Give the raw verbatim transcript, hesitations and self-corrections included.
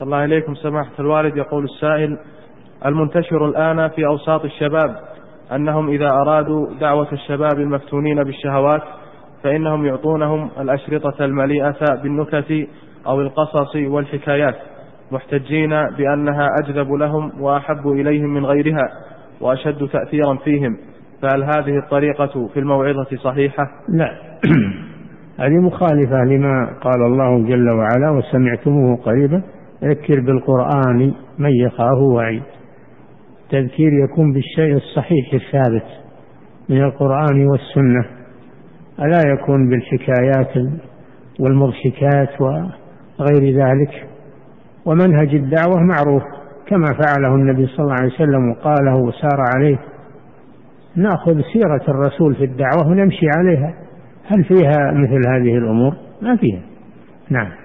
الله إليكم سماحة الوالد. يقول السائل: المنتشر الآن في أوساط الشباب أنهم إذا أرادوا دعوة الشباب المفتونين بالشهوات فإنهم يعطونهم الأشرطة المليئة بالنكت أو القصص والحكايات، محتجين بأنها أجذب لهم وأحب إليهم من غيرها وأشد تأثيرا فيهم، فهل هذه الطريقة في الموعظة صحيحة؟ لا، هذه مخالفة لما قال الله جل وعلا: وسمعتموه قريبا ذكر بالقرآن من يخاف وعيد. التذكير يكون بالشيء الصحيح الثابت من القرآن والسنة، ألا يكون بالحكايات والمضحكات وغير ذلك. ومنهج الدعوة معروف كما فعله النبي صلى الله عليه وسلم وقاله وسار عليه. نأخذ سيرة الرسول في الدعوة ونمشي عليها. هل فيها مثل هذه الأمور؟ ما فيها. نعم.